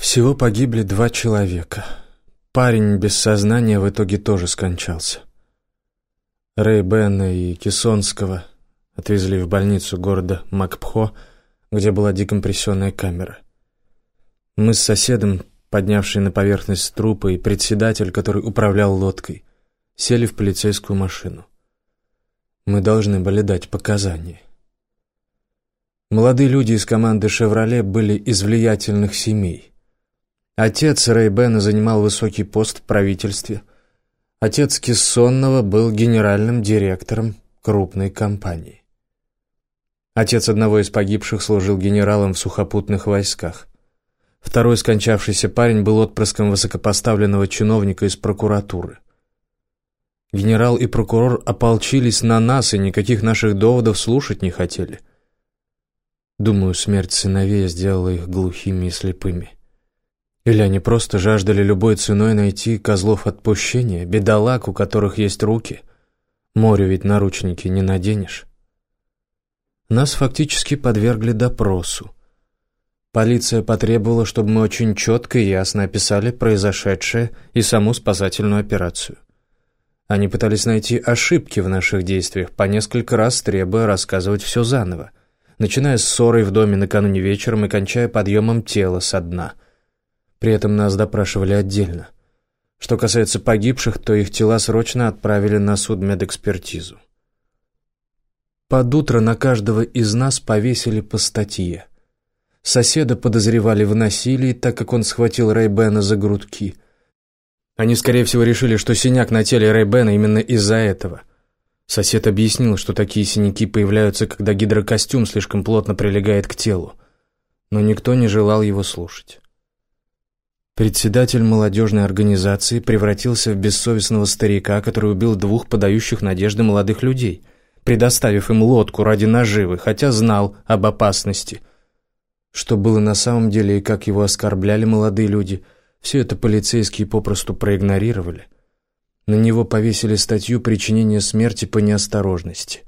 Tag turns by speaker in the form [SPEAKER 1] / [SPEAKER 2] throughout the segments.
[SPEAKER 1] Всего погибли 2 человека. Парень без сознания в итоге тоже скончался. Рэй Бена и Кессонского отвезли в больницу города Макпхо, где была декомпрессионная камера. Мы с соседом, поднявший на поверхность трупа, и председатель, который управлял лодкой, сели в полицейскую машину. Мы должны были дать показания. Молодые люди из команды «Шевроле» были из влиятельных семей. Отец Рэй Бена занимал высокий пост в правительстве. Отец Кессонного был генеральным директором крупной компании. Отец одного из погибших служил генералом в сухопутных войсках. Второй скончавшийся парень был отпрыском высокопоставленного чиновника из прокуратуры. Генерал и прокурор ополчились на нас и никаких наших доводов слушать не хотели. Думаю, смерть сыновей сделала их глухими и слепыми. Или они просто жаждали любой ценой найти козлов отпущения, бедолаг, у которых есть руки. Морю ведь наручники не наденешь. Нас фактически подвергли допросу. Полиция потребовала, чтобы мы очень четко и ясно описали произошедшее и саму спасательную операцию. Они пытались найти ошибки в наших действиях, по несколько раз требуя рассказывать все заново, начиная с ссорой в доме накануне вечером и кончая подъемом тела со дна. При этом нас допрашивали отдельно. Что касается погибших, то их тела срочно отправили на судмедэкспертизу. Под утро на каждого из нас повесили по статье. Соседа подозревали в насилии, так как он схватил Рэй Бена за грудки. Они, скорее всего, решили, что синяк на теле Рэй Бена именно из-за этого. Сосед объяснил, что такие синяки появляются, когда гидрокостюм слишком плотно прилегает к телу. Но никто не желал его слушать. Председатель молодежной организации превратился в бессовестного старика, который убил 2 подающих надежды молодых людей, предоставив им лодку ради наживы, хотя знал об опасности. Что было на самом деле и как его оскорбляли молодые люди, все это полицейские попросту проигнорировали. На него повесили статью причинения смерти по неосторожности.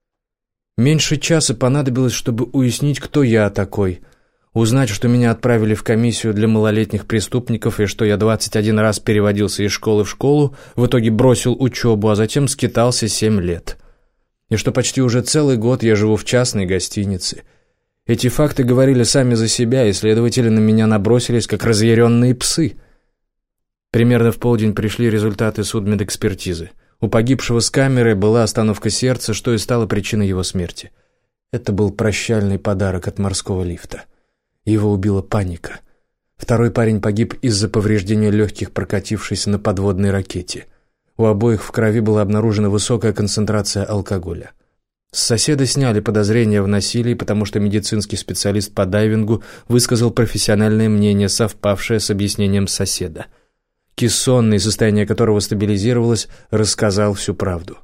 [SPEAKER 1] Меньше часа понадобилось, чтобы уяснить, кто я такой, узнать, что меня отправили в комиссию для малолетних преступников и что я 21 раз переводился из школы в школу, в итоге бросил учебу, а затем скитался 7 лет. И что почти уже целый год я живу в частной гостинице. Эти факты говорили сами за себя, и следователи на меня набросились, как разъяренные псы. Примерно в полдень пришли результаты судмедэкспертизы. У погибшего с камерой была остановка сердца, что и стало причиной его смерти. Это был прощальный подарок от морского лифта. Его убила паника. Второй парень погиб из-за повреждения легких, прокатившись на подводной ракете. У обоих в крови была обнаружена высокая концентрация алкоголя. С соседа сняли подозрения в насилии, потому что медицинский специалист по дайвингу высказал профессиональное мнение, совпавшее с объяснением соседа. Кессонный, состояние которого стабилизировалось, рассказал всю правду.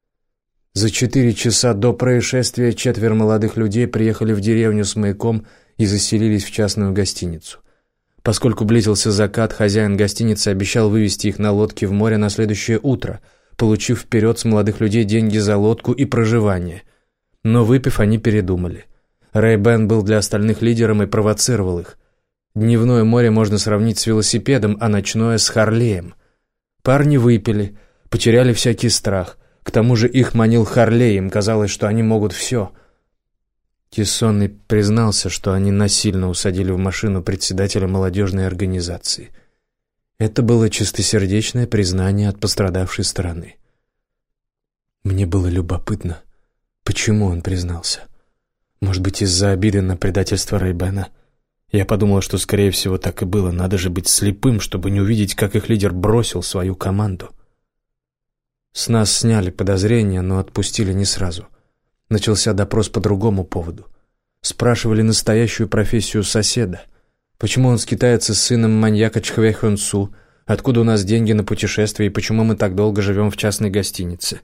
[SPEAKER 1] За 4 часа до происшествия 4 молодых людей приехали в деревню с маяком и заселились в частную гостиницу. Поскольку близился закат, хозяин гостиницы обещал вывести их на лодке в море на следующее утро, получив вперед с молодых людей деньги за лодку и проживание. Но выпив, они передумали. Рэй Бен был для остальных лидером и провоцировал их. Дневное море можно сравнить с велосипедом, а ночное — с Харлеем. Парни выпили, потеряли всякий страх. К тому же их манил Харлей, им казалось, что они могут все. Кессонный признался, что они насильно усадили в машину председателя молодежной организации. Это было чистосердечное признание от пострадавшей стороны. Мне было любопытно, почему он признался. Может быть, из-за обиды на предательство Рэй Бена? Я подумал, что, скорее всего, так и было. Надо же быть слепым, чтобы не увидеть, как их лидер бросил свою команду. С нас сняли подозрения, но отпустили не сразу. Начался допрос по другому поводу. Спрашивали настоящую профессию соседа. Почему он скитается с сыном маньяка Чхве Хён Су? Откуда у нас деньги на путешествие и почему мы так долго живем в частной гостинице?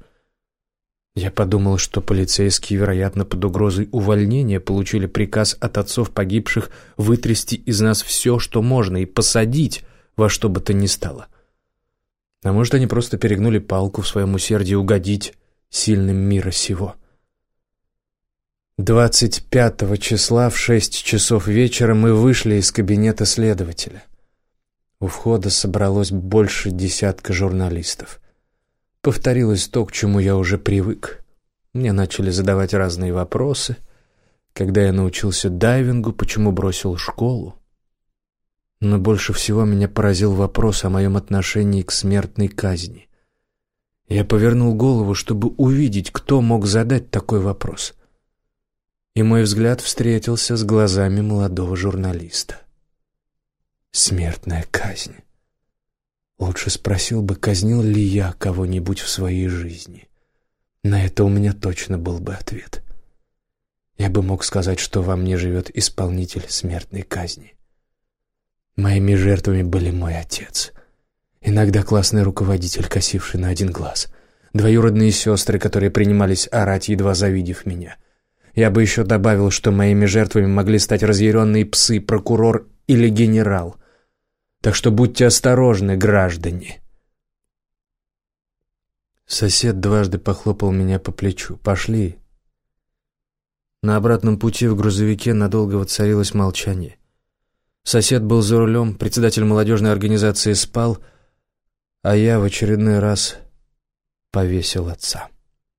[SPEAKER 1] Я подумал, что полицейские, вероятно, под угрозой увольнения получили приказ от отцов погибших вытрясти из нас все, что можно, и посадить во что бы то ни стало. А может, они просто перегнули палку в своем усердии угодить сильным мира сего. 25 числа в 6 часов вечера мы вышли из кабинета следователя. У входа собралось больше десятка журналистов. Повторилось то, к чему я уже привык. Мне начали задавать разные вопросы. Когда я научился дайвингу, почему бросил школу? Но больше всего меня поразил вопрос о моем отношении к смертной казни. Я повернул голову, чтобы увидеть, кто мог задать такой вопрос. И мой взгляд встретился с глазами молодого журналиста. Смертная казнь. Лучше спросил бы, казнил ли я кого-нибудь в своей жизни. На это у меня точно был бы ответ. Я бы мог сказать, что во мне живет исполнитель смертной казни. Моими жертвами были мой отец, иногда классный руководитель, косивший на один глаз, двоюродные сестры, которые принимались орать, едва завидев меня. Я бы еще добавил, что моими жертвами могли стать разъяренные псы, прокурор или генерал. Так что будьте осторожны, граждане. Сосед дважды похлопал меня по плечу. «Пошли». На обратном пути в грузовике надолго воцарилось молчание. Сосед был за рулем, председатель молодежной организации спал, а я в очередной раз повесил отца.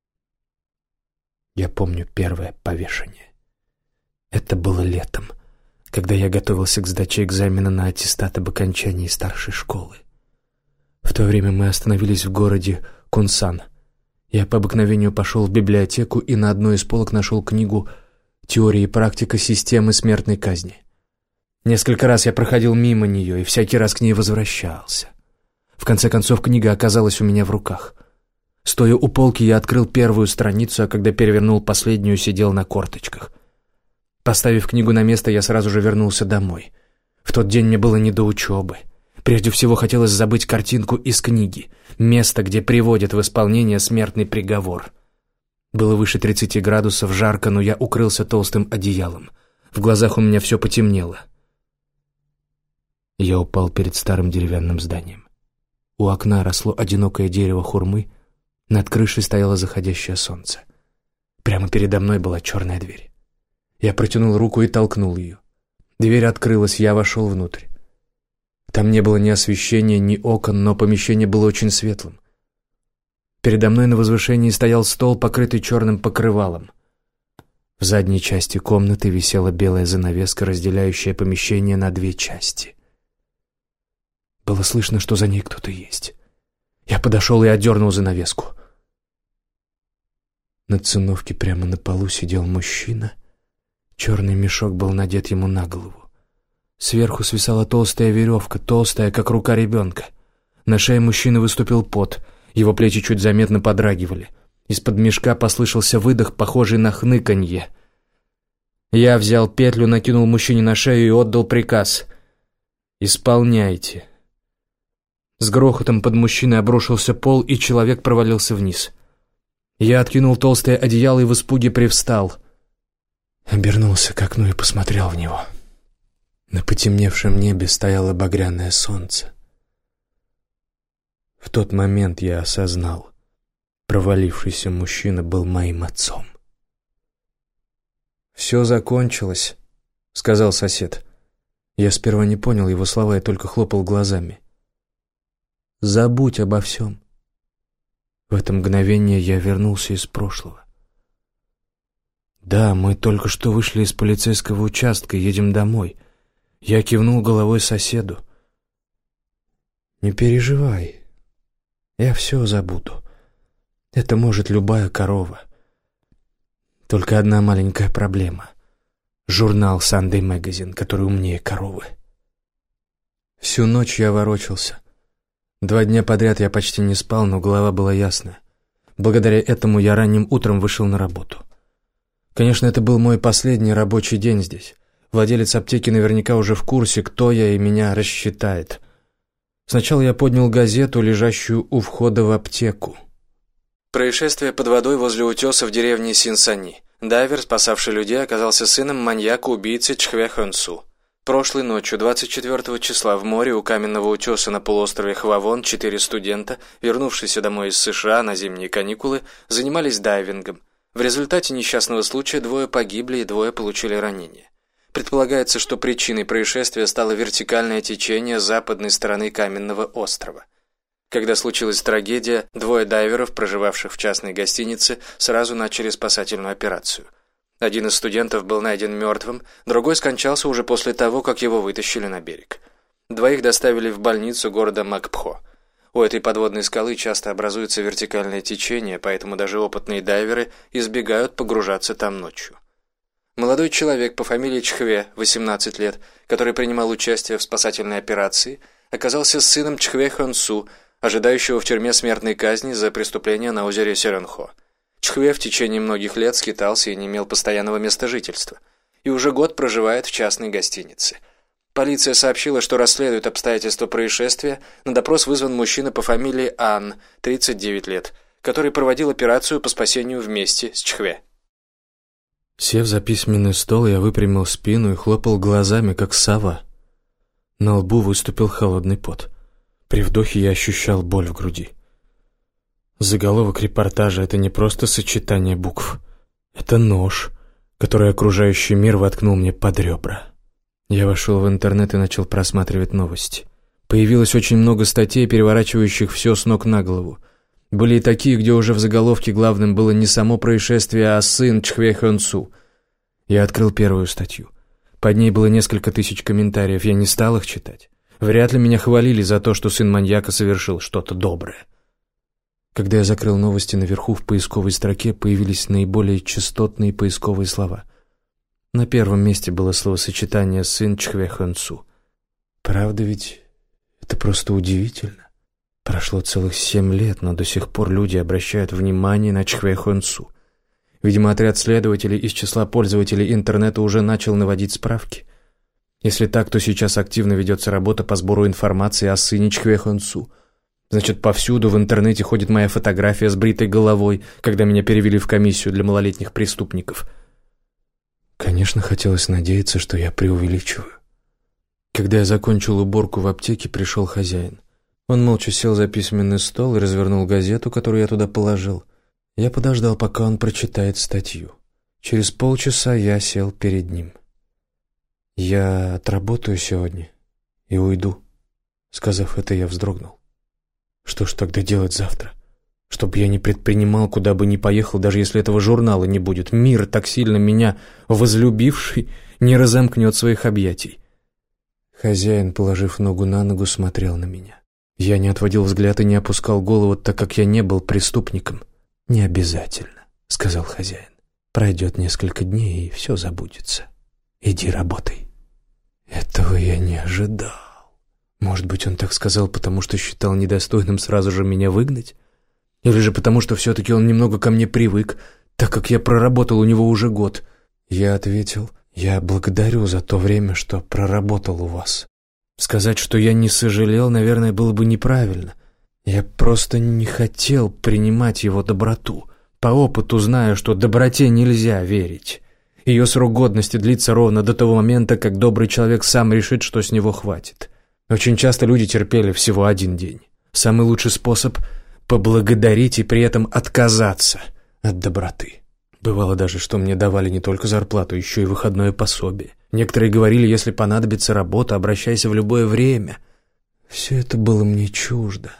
[SPEAKER 1] Я помню первое повешение. Это было летом, когда я готовился к сдаче экзамена на аттестат об окончании старшей школы. В то время мы остановились в городе Кунсан. Я по обыкновению пошел в библиотеку и на одной из полок нашел книгу «Теория и практика системы смертной казни». Несколько раз я проходил мимо нее и всякий раз к ней возвращался. В конце концов, книга оказалась у меня в руках. Стоя у полки, я открыл первую страницу, а когда перевернул последнюю, сидел на корточках. Поставив книгу на место, я сразу же вернулся домой. В тот день мне было не до учебы. Прежде всего хотелось забыть картинку из книги, место, где приводят в исполнение смертный приговор. Было выше 30 градусов, жарко, но я укрылся толстым одеялом. В глазах у меня все потемнело. Я упал перед старым деревянным зданием. У окна росло одинокое дерево хурмы, над крышей стояло заходящее солнце. Прямо передо мной была черная дверь. Я протянул руку и толкнул ее. Дверь открылась, я вошел внутрь. Там не было ни освещения, ни окон, но помещение было очень светлым. Передо мной на возвышении стоял стол, покрытый черным покрывалом. В задней части комнаты висела белая занавеска, разделяющая помещение на две части. Было слышно, что за ней кто-то есть. Я подошел и отдернул занавеску. На циновке прямо на полу сидел мужчина. Черный мешок был надет ему на голову. Сверху свисала толстая веревка, толстая, как рука ребенка. На шее мужчины выступил пот, его плечи чуть заметно подрагивали. Из-под мешка послышался выдох, похожий на хныканье. Я взял петлю, накинул мужчине на шею и отдал приказ: «Исполняйте». С грохотом под мужчиной обрушился пол, и человек провалился вниз. Я откинул толстое одеяло и в испуге привстал. Обернулся к окну и посмотрел в него. На потемневшем небе стояло багряное солнце. В тот момент я осознал: провалившийся мужчина был моим отцом. «Все закончилось», — сказал сосед. Я сперва не понял его слова и только хлопал глазами. «Забудь обо всем». В это мгновение я вернулся из прошлого. «Да, мы только что вышли из полицейского участка, едем домой». Я кивнул головой соседу. «Не переживай, я все забуду. Это может любая корова. Только одна маленькая проблема. Журнал Sunday Magazine, который умнее коровы». Всю ночь я ворочался. 2 дня подряд я почти не спал, но голова была ясная. Благодаря этому я ранним утром вышел на работу. Конечно, это был мой последний рабочий день здесь. Владелец аптеки наверняка уже в курсе, кто я, и меня рассчитает. Сначала я поднял газету, лежащую у входа в аптеку. Происшествие под водой возле утеса в деревне Синсани. Дайвер, спасавший людей, оказался сыном маньяка-убийцы Чхве Хонсу. Прошлой ночью, 24 числа, в море у каменного утеса на полуострове Хвавон 4 студента, вернувшиеся домой из США на зимние каникулы, занимались дайвингом. В результате несчастного случая 2 погибли и 2 получили ранения. Предполагается, что причиной происшествия стало вертикальное течение западной стороны каменного острова. Когда случилась трагедия, 2 дайверов, проживавших в частной гостинице, сразу начали спасательную операцию. Один из студентов был найден мертвым, другой скончался уже после того, как его вытащили на берег. 2 доставили в больницу города Макпхо. У этой подводной скалы часто образуется вертикальное течение, поэтому даже опытные дайверы избегают погружаться там ночью. Молодой человек по фамилии Чхве, 18 лет, который принимал участие в спасательной операции, оказался сыном Чхве Хонсу, ожидающего в тюрьме смертной казни за преступление на озере Сиренхо. Чхве в течение многих лет скитался и не имел постоянного места жительства, и уже год проживает в частной гостинице. Полиция сообщила, что расследует обстоятельства происшествия. На допрос вызван мужчина по фамилии Ан, 39 лет, который проводил операцию по спасению вместе с Чхве.
[SPEAKER 2] Сев за письменный стол, я выпрямил спину и хлопал глазами, как сова. На лбу выступил холодный пот. При вдохе я ощущал боль в груди. Заголовок репортажа — это не просто сочетание букв. Это нож, который окружающий мир воткнул мне под ребра. Я вошел в интернет и начал просматривать новости. Появилось очень много статей, переворачивающих все с ног на голову. Были и такие, где уже в заголовке главным было не само происшествие, а сын Чхве Хонсу. Я открыл первую статью. Под ней было несколько тысяч комментариев, я не стал их читать. Вряд ли меня хвалили за то, что сын маньяка совершил что-то доброе. Когда я закрыл новости, наверху в поисковой строке появились наиболее частотные поисковые слова. На первом месте было словосочетание «сын Чхве Хонсу». Правда ведь? Это просто удивительно. Прошло целых 7 лет, но до сих пор люди обращают внимание на Чхве Хонсу. Видимо, отряд следователей из числа пользователей интернета уже начал наводить справки. Если так, то сейчас активно ведется работа по сбору информации о сыне Чхве Хонсу. Значит, повсюду в интернете ходит моя фотография с бритой головой, когда меня перевели в комиссию для малолетних преступников. Конечно, хотелось надеяться, что я преувеличиваю. Когда я закончил уборку в аптеке, пришел хозяин. Он молча сел за письменный стол и развернул газету, которую я туда положил. Я подождал, пока он прочитает статью. Через полчаса я сел перед ним. «Я отработаю сегодня и уйду». Сказав это, я вздрогнул. Что ж тогда делать завтра? Чтоб я не предпринимал, куда бы ни поехал, даже если этого журнала не будет. Мир, так сильно меня возлюбивший, не разомкнет своих объятий. Хозяин, положив ногу на ногу, смотрел на меня. Я не отводил взгляд и не опускал голову, так как я не был преступником. «Не обязательно», — сказал хозяин. «Пройдет несколько дней, и все забудется. Иди работай». Этого я не ожидал. Может быть, он так сказал, потому что считал недостойным сразу же меня выгнать? Или же потому, что все-таки он немного ко мне привык, так как я проработал у него уже год? Я ответил: «Я благодарю за то время, что проработал у вас». Сказать, что я не сожалел, наверное, было бы неправильно. Я просто не хотел принимать его доброту. По опыту знаю, что доброте нельзя верить. Ее срок годности длится ровно до того момента, как добрый человек сам решит, что с него хватит. Очень часто люди терпели всего 1 день. Самый лучший способ — поблагодарить и при этом отказаться от доброты. Бывало даже, что мне давали не только зарплату, еще и выходное пособие. Некоторые говорили: если понадобится работа, обращайся в любое время. Все это было мне чуждо.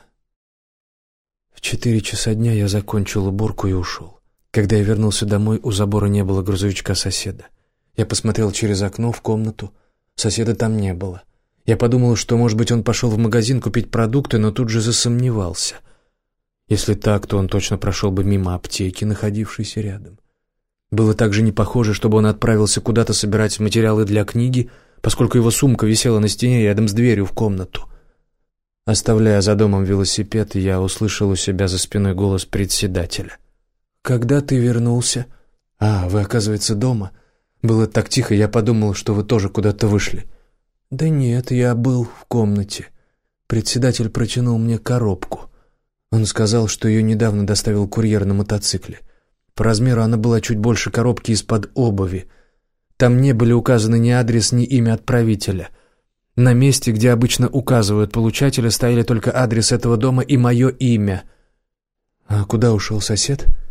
[SPEAKER 2] В 4 часа дня я закончил уборку и ушел. Когда я вернулся домой, у забора не было грузовичка соседа. Я посмотрел через окно в комнату. Соседа там не было. Я подумал, что, может быть, он пошел в магазин купить продукты, но тут же засомневался. Если так, то он точно прошел бы мимо аптеки, находившейся рядом. Было также не похоже, чтобы он отправился куда-то собирать материалы для книги, поскольку его сумка висела на стене рядом с дверью в комнату. Оставляя за домом велосипед, я услышал у себя за спиной голос председателя. «Когда ты вернулся?» «А, вы, оказывается, дома. Было так тихо, я подумал, что вы тоже куда-то вышли». «Да нет, я был в комнате». Председатель протянул мне коробку. Он сказал, что ее недавно доставил курьер на мотоцикле. По размеру она была чуть больше коробки из-под обуви. Там не были указаны ни адрес, ни имя отправителя. На месте, где обычно указывают получателя, стояли только адрес этого дома и мое имя. «А куда ушел сосед?»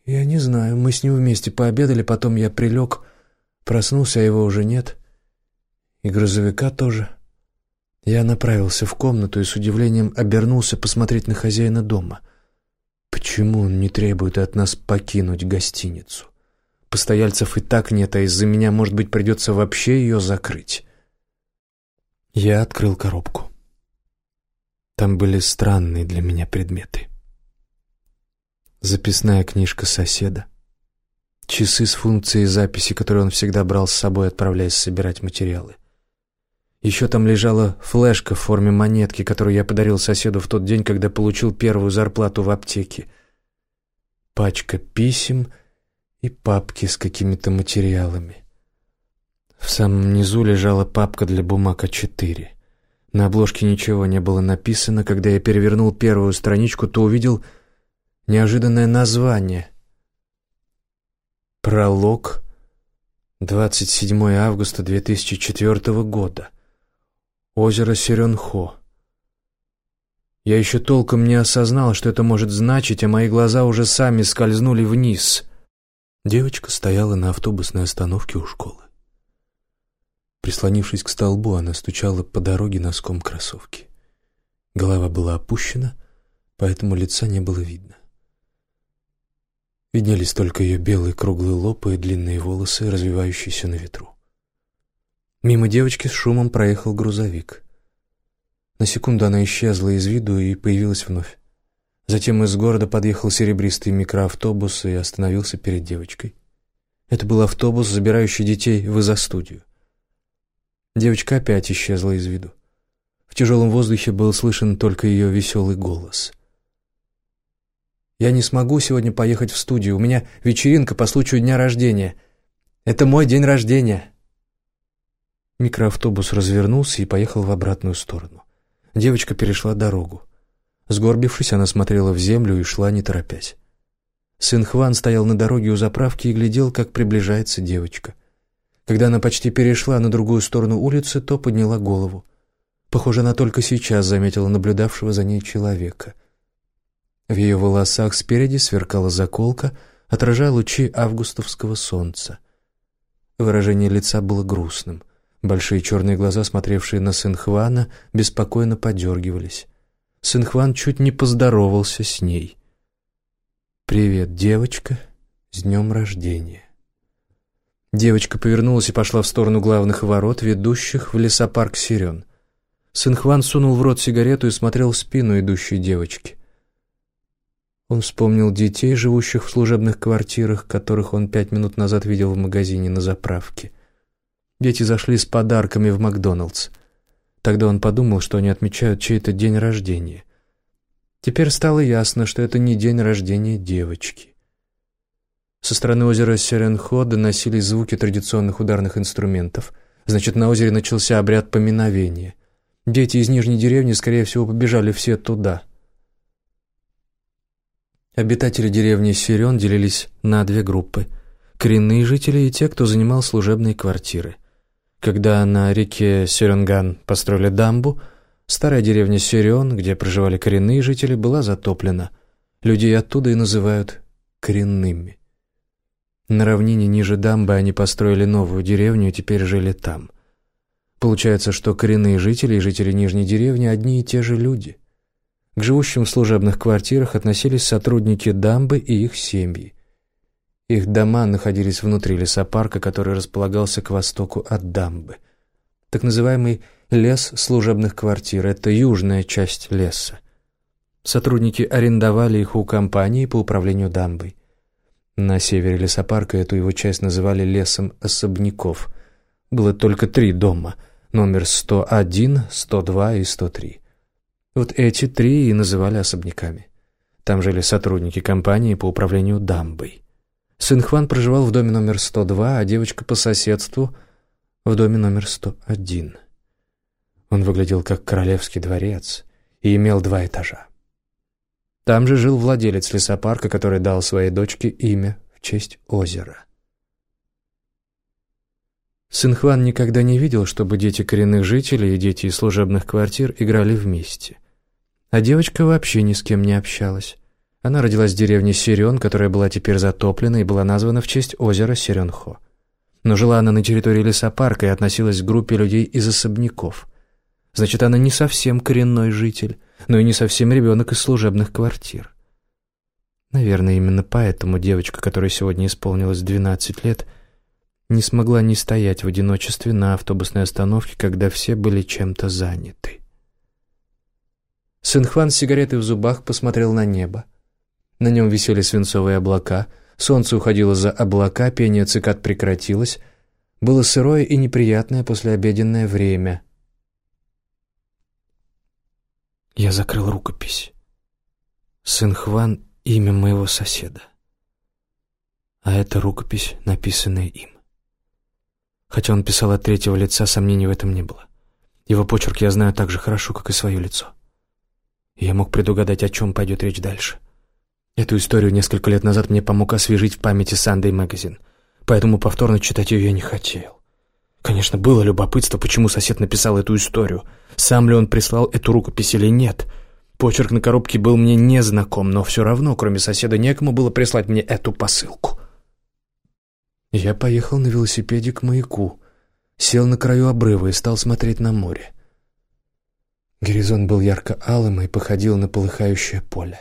[SPEAKER 1] «Я не знаю. Мы с ним вместе пообедали, потом я прилег, проснулся, а его уже нет. И грузовика тоже». Я направился в комнату и с удивлением обернулся посмотреть на хозяина дома. Почему он не требует от нас покинуть гостиницу? Постояльцев и так нет, а из-за меня, может быть, придется вообще ее закрыть. Я открыл коробку. Там были странные для меня предметы. Записная книжка соседа, часы с функцией записи, которые он всегда брал с собой, отправляясь собирать материалы. Еще там лежала флешка в форме монетки, которую я подарил соседу в тот день, когда получил первую зарплату в аптеке. Пачка писем и папки с какими-то материалами. В самом низу лежала папка для бумаг А4. На обложке ничего не было написано. Когда я перевернул первую страничку, то увидел неожиданное название. Пролог. 27 августа 2004 года. Озеро Сёрёнхо. Я еще толком не осознал, что это может значить, а мои глаза уже сами скользнули вниз. Девочка стояла на автобусной остановке у школы. Прислонившись к столбу, она стучала по дороге носком кроссовки. Голова была опущена, поэтому лица не было видно. Виднелись только ее белый круглый лоб и длинные волосы, развивающиеся на ветру. Мимо девочки с шумом проехал грузовик. На секунду она исчезла из виду и появилась вновь. Затем из города подъехал серебристый микроавтобус и остановился перед девочкой. Это был автобус, забирающий детей в изо-студию. Девочка опять исчезла из виду. В тяжелом воздухе был слышен только ее веселый голос. «Я не смогу сегодня поехать в студию. У меня вечеринка по случаю дня рождения. Это мой день рождения». Микроавтобус развернулся и поехал в обратную сторону. Девочка перешла дорогу. Сгорбившись, она смотрела в землю и шла, не торопясь. Сын Хван стоял на дороге у заправки и глядел, как приближается девочка. Когда она почти перешла на другую сторону улицы, то подняла голову. Похоже, она только сейчас заметила наблюдавшего за ней человека. В ее волосах спереди сверкала заколка, отражая лучи августовского солнца. Выражение лица было грустным. Большие черные глаза, смотревшие на Сын Хвана, беспокойно подергивались. Сын Хван чуть не поздоровался с ней. «Привет, девочка, с днем рождения». Девочка повернулась и пошла в сторону главных ворот, ведущих в лесопарк Сирен. Сын Хван сунул в рот сигарету и смотрел в спину идущей девочки. Он вспомнил детей, живущих в служебных квартирах, которых он 5 минут назад видел в магазине на заправке. Дети зашли с подарками в Макдоналдс. Тогда он подумал, что они отмечают чей-то день рождения. Теперь стало ясно, что это не день рождения девочки. Со стороны озера Сёрёнхо доносились звуки традиционных ударных инструментов. Значит, на озере начался обряд поминовения. Дети из нижней деревни, скорее всего, побежали все туда. Обитатели деревни Сирен делились на 2 группы: коренные жители и те, кто занимал служебные квартиры. Когда на реке Сёрёнган построили дамбу, старая деревня Сирен, где проживали коренные жители, была затоплена. Людей оттуда и называют коренными. На равнине ниже дамбы они построили новую деревню и теперь жили там. Получается, что коренные жители и жители нижней деревни одни и те же люди. К живущим в служебных квартирах относились сотрудники дамбы и их семьи. Их дома находились внутри лесопарка, который располагался к востоку от дамбы. Так называемый лес служебных квартир – это южная часть леса. Сотрудники арендовали их у компании по управлению дамбой. На севере лесопарка эту его часть называли лесом особняков. Было только 3 дома – номер 101, 102 и 103. Вот эти 3 и называли особняками. Там жили сотрудники компании по управлению дамбой. Сын Хван проживал в доме номер 102, а девочка по соседству в доме номер 101. Он выглядел как королевский дворец и имел 2 этажа. Там же жил владелец лесопарка, который дал своей дочке имя в честь озера. Сын Хван никогда не видел, чтобы дети коренных жителей и дети из служебных квартир играли вместе. А девочка вообще ни с кем не общалась. Она родилась в деревне Сирен, которая была теперь затоплена и была названа в честь озера Сиренхо. Но жила она на территории лесопарка и относилась к группе людей из особняков. Значит, она не совсем коренной житель, но и не совсем ребенок из служебных квартир. Наверное, именно поэтому девочка, которой сегодня исполнилось 12 лет, не смогла не стоять в одиночестве на автобусной остановке, когда все были чем-то заняты. Синхван с сигаретой в зубах посмотрел на небо. На нем висели свинцовые облака, солнце уходило за облака, пение цикад прекратилось. Было сырое и неприятное послеобеденное время. Я закрыл рукопись. Синхван — имя моего соседа. А это рукопись, написанная им. Хотя он писал от третьего лица, сомнений в этом не было. Его почерк я знаю так же хорошо, как и свое лицо. И я мог предугадать, о чем пойдет речь дальше. Эту историю несколько лет назад мне помог освежить в памяти Sunday Magazine, поэтому повторно читать ее я не хотел. Конечно, было любопытство, почему сосед написал эту историю. Сам ли он прислал эту рукопись или нет. Почерк на коробке был мне незнаком, но все равно, кроме соседа, некому было прислать мне эту посылку. Я поехал на велосипеде к маяку, сел на краю обрыва и стал смотреть на море. Горизонт был ярко-алым и походил на полыхающее поле.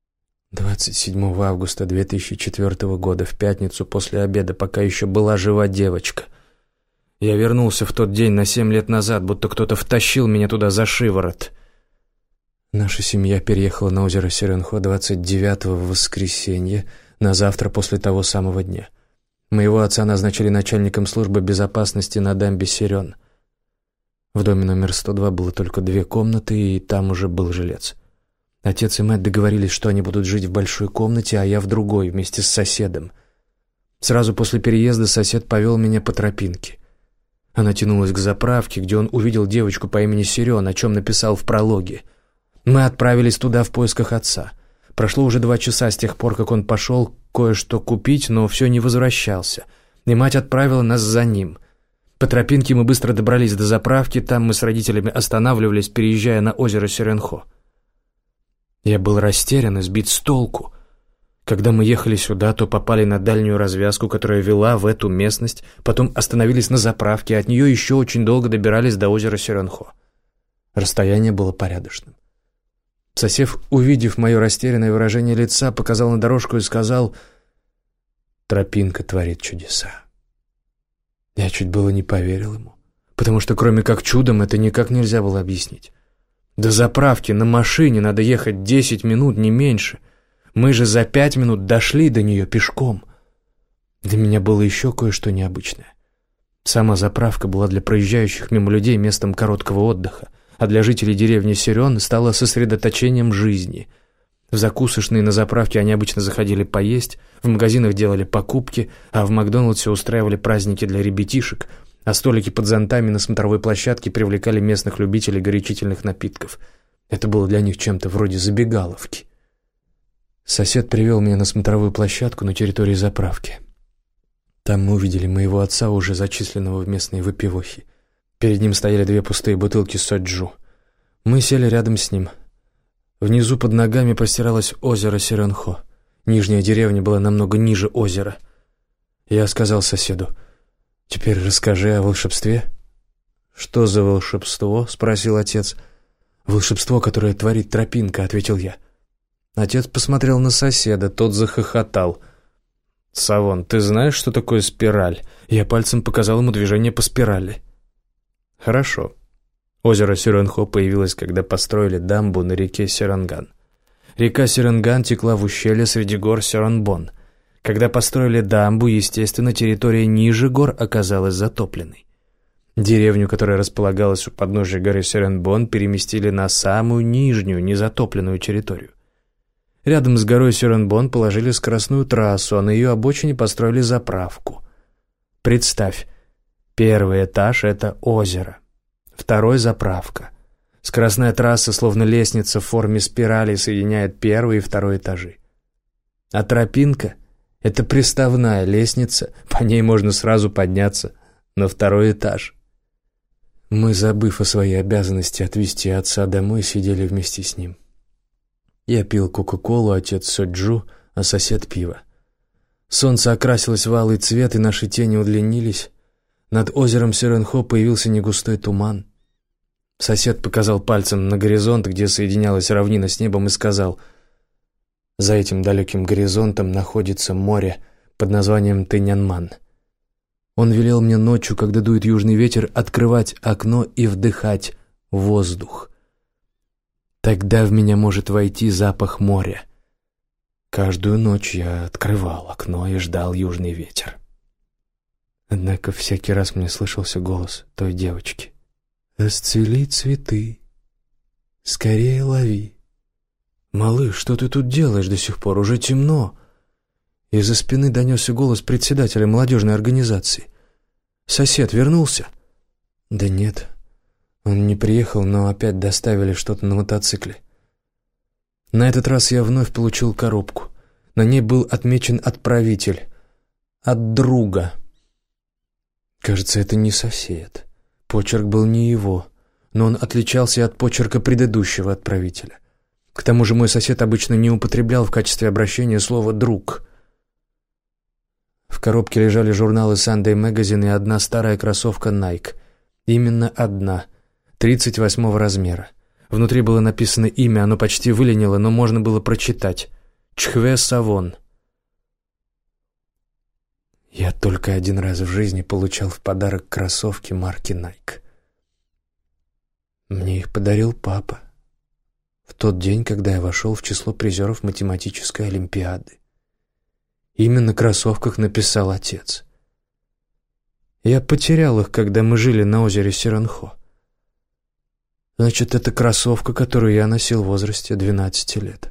[SPEAKER 1] 27 августа 2004 года, в пятницу после обеда, пока еще была жива девочка. Я вернулся в тот день на 7 лет назад, будто кто-то втащил меня туда за шиворот. Наша семья переехала на озеро Сиренхо 29-го в воскресенье, на завтра после того самого дня. Моего отца назначили начальником службы безопасности на дамбе Сирен. В доме номер 102 было только 2 комнаты, и там уже был жилец. Отец и мать договорились, что они будут жить в большой комнате, а я в другой, вместе с соседом. Сразу после переезда сосед повел меня по тропинке. Она тянулась к заправке, где он увидел девочку по имени Сирен, о чем написал в прологе. Мы отправились туда в поисках отца. Прошло уже 2 часа с тех пор, как он пошел кое-что купить, но все не возвращался, и мать отправила нас за ним. По тропинке мы быстро добрались до заправки, там мы с родителями останавливались, переезжая на озеро Сиренхо. Я был растерян и сбит с толку. Когда мы ехали сюда, то попали на дальнюю развязку, которая вела в эту местность, потом остановились на заправке, а от нее еще очень долго добирались до озера Сиренхо. Расстояние было порядочным. Сосед, увидев мое растерянное выражение лица, показал на дорожку и сказал: «Тропинка творит чудеса». Я чуть было не поверил ему, потому что кроме как чудом это никак нельзя было объяснить. До заправки на машине надо ехать 10 минут, не меньше. Мы же за 5 минут дошли до нее пешком. Для меня было еще кое-что необычное. Сама заправка была для проезжающих мимо людей местом короткого отдыха, а для жителей деревни Сирен стала сосредоточением жизни. В закусочные на заправке они обычно заходили поесть, в магазинах делали покупки, а в Макдональдсе устраивали праздники для ребятишек, а столики под зонтами на смотровой площадке привлекали местных любителей горячительных напитков. Это было для них чем-то вроде забегаловки. Сосед привел меня на смотровую площадку на территории заправки. Там мы увидели моего отца, уже зачисленного в местные выпивохи. Перед ним стояли 2 пустые бутылки соджу. Мы сели рядом с ним. Внизу под ногами простиралось озеро Сиренхо. Нижняя деревня была намного ниже озера. Я сказал соседу: «Теперь расскажи о волшебстве». «Что за волшебство?» — спросил отец. «Волшебство, которое творит тропинка», — ответил я. Отец посмотрел на соседа, тот захохотал. «Савон, ты знаешь, что такое спираль?» Я пальцем показал ему движение по спирали. «Хорошо. Озеро Сиренхо появилось, когда построили дамбу на реке Серанган. Река Серанган текла в ущелье среди гор Серанбон. Когда построили дамбу, естественно, территория ниже гор оказалась затопленной. Деревню, которая располагалась у подножия горы Серанбон, переместили на самую нижнюю, незатопленную территорию. Рядом с горой Серанбон положили скоростную трассу, а на ее обочине построили заправку. Представь, 1-й этаж — это озеро, 2-й — заправка. Скоростная трасса, словно лестница в форме спирали, соединяет 1-й и 2-й этажи. А тропинка — это приставная лестница, по ней можно сразу подняться на 2-й этаж. Мы, забыв о своей обязанности отвезти отца домой, сидели вместе с ним. Я пил кока-колу, отец соджу, а сосед пиво. Солнце окрасилось в алый цвет, и наши тени удлинились. Над озером Сиренхо появился негустой туман. Сосед показал пальцем на горизонт, где соединялась равнина с небом, и сказал: «За этим далеким горизонтом находится море под названием Тыньанман». Он велел мне ночью, когда дует южный ветер, открывать окно и вдыхать воздух. Тогда в меня может войти запах моря. Каждую ночь я открывал окно и ждал южный ветер. Однако всякий раз мне слышался голос той девочки: «Расцвели цветы, скорее лови». «Малыш, что ты тут делаешь до сих пор? Уже темно». Из-за спины донесся голос председателя молодежной организации. «Сосед вернулся?» «Да нет, он не приехал, но опять доставили что-то на мотоцикле». На этот раз я вновь получил коробку. На ней был отмечен отправитель. От друга. Кажется, это не сосед. Почерк был не его, но он отличался от почерка предыдущего отправителя. К тому же мой сосед обычно не употреблял в качестве обращения слово «друг». В коробке лежали журналы Sunday Magazine и одна старая кроссовка Nike. Именно одна, 38-го размера. Внутри было написано имя, оно почти выленило, но можно было прочитать. Чхве Савон. Я только один раз в жизни получал в подарок кроссовки марки Nike. Мне их подарил папа в тот день, когда я вошел в число призеров математической олимпиады. Именно на кроссовках написал отец. Я потерял их, когда мы жили на озере Сиренхо. Значит, это кроссовка, которую я носил в возрасте 12 лет.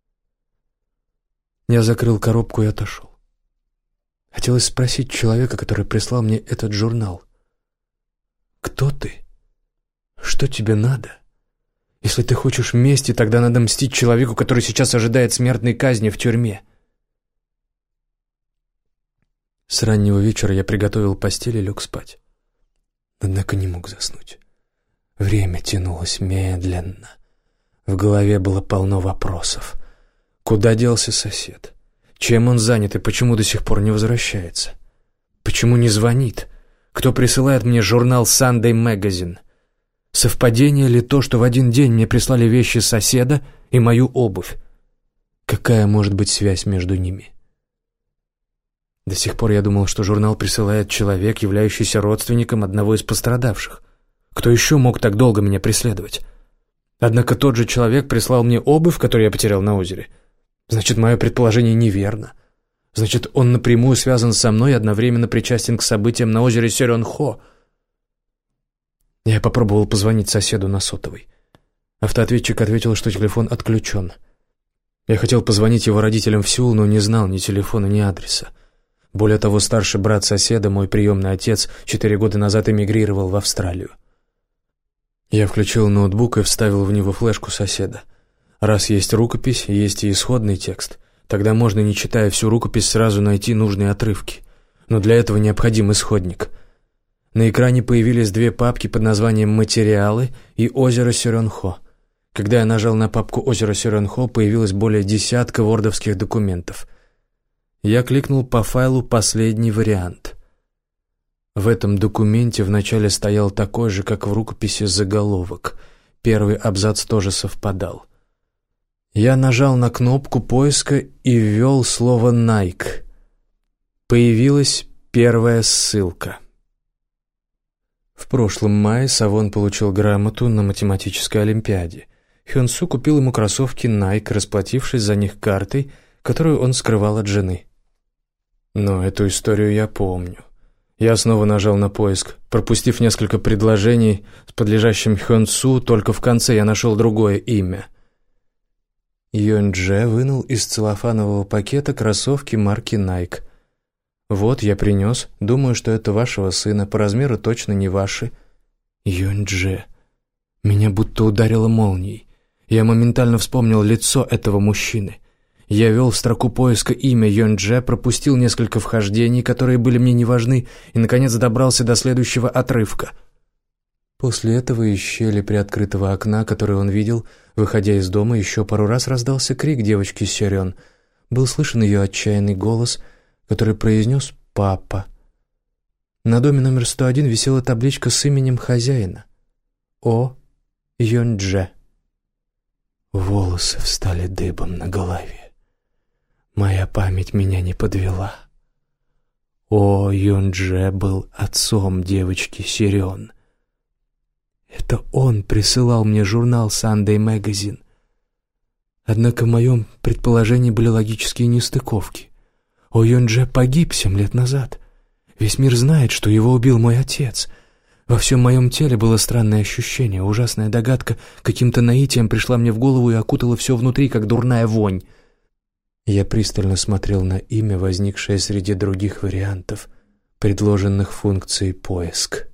[SPEAKER 1] Я закрыл коробку и отошел. Хотелось спросить человека, который прислал мне этот журнал: «Кто ты? Что тебе надо? Если ты хочешь мести, тогда надо мстить человеку, который сейчас ожидает смертной казни в тюрьме». С раннего вечера я приготовил постель и лег спать. Однако не мог заснуть. Время тянулось медленно. В голове было полно вопросов. Куда делся сосед? Чем он занят и почему до сих пор не возвращается? Почему не звонит? Кто присылает мне журнал Sunday Magazine? Совпадение ли то, что в один день мне прислали вещи соседа и мою обувь? Какая может быть связь между ними? До сих пор я думал, что журнал присылает человек, являющийся родственником одного из пострадавших. Кто еще мог так долго меня преследовать? Однако тот же человек прислал мне обувь, которую я потерял на озере. Значит, мое предположение неверно. Значит, он напрямую связан со мной и одновременно причастен к событиям на озере Сиренхо. Я попробовал позвонить соседу на сотовый. Автоответчик ответил, что телефон отключен. Я хотел позвонить его родителям в Сеул, но не знал ни телефона, ни адреса. Более того, старший брат соседа, мой приемный отец, 4 года назад эмигрировал в Австралию. Я включил ноутбук и вставил в него флешку соседа. Раз есть рукопись, есть и исходный текст. Тогда можно, не читая всю рукопись, сразу найти нужные отрывки. Но для этого необходим исходник. На экране появились 2 папки под названием «Материалы» и «Озеро Сиренхо». Когда я нажал на папку «Озеро Сиренхо», появилось более десятка вордовских документов. Я кликнул по файлу «Последний вариант». В этом документе вначале стоял такой же, как в рукописи, заголовок. Первый абзац тоже совпадал. Я нажал на кнопку поиска и ввел слово «Nike». Появилась первая ссылка. В прошлом мае Савон получил грамоту на математической олимпиаде. Хёнсу купил ему кроссовки Nike, расплатившись за них картой, которую он скрывал от жены. Но эту историю я помню. Я снова нажал на поиск. Пропустив несколько предложений с подлежащим Хёнсу, только в конце я нашел другое имя. Юнь-Дже вынул из целлофанового пакета кроссовки марки Nike. «Вот, я принес. Думаю, что это вашего сына. По размеру точно не ваши». Юнь-Дже. Меня будто ударило молнией. Я моментально вспомнил лицо этого мужчины. Я ввел в строку поиска имя Юнь-Дже, пропустил несколько вхождений, которые были мне не важны, и, наконец, добрался до следующего отрывка.
[SPEAKER 2] После этого из щели приоткрытого окна, которое он видел, выходя из дома, еще пару раз раздался крик девочки Сёрён. Был слышен ее отчаянный голос, который произнес «папа». На доме номер 101 висела табличка с именем хозяина — О. Юндже. Волосы встали дыбом на голове. Моя память меня не подвела. О. Юндже был отцом девочки Сёрён. Это он присылал мне журнал Sunday Magazine. Однако в моем предположении были логические нестыковки. О Юндже погиб 7 лет назад. Весь мир знает, что его убил мой отец. Во всем моем теле было странное ощущение, ужасная догадка каким-то наитием пришла мне в голову и окутала все внутри, как дурная вонь. Я пристально смотрел на имя, возникшее среди других вариантов, предложенных функцией «поиск».